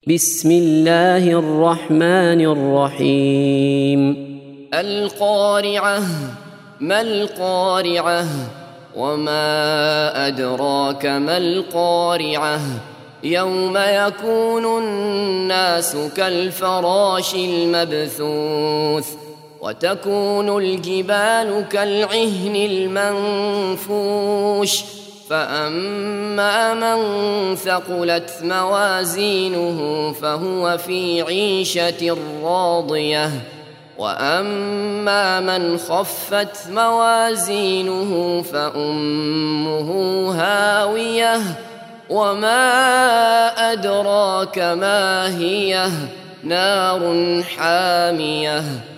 بسم الله الرحمن الرحيم القارعة ما القارعة وما أدراك ما القارعة يوم يكون الناس كالفراش المبثوث وتكون الجبال كالعهن المنفوش فأما من ثقلت موازينه فهو في عيشة راضية وأما من خفت موازينه فأمه هاوية وما أدراك ما هي نار حامية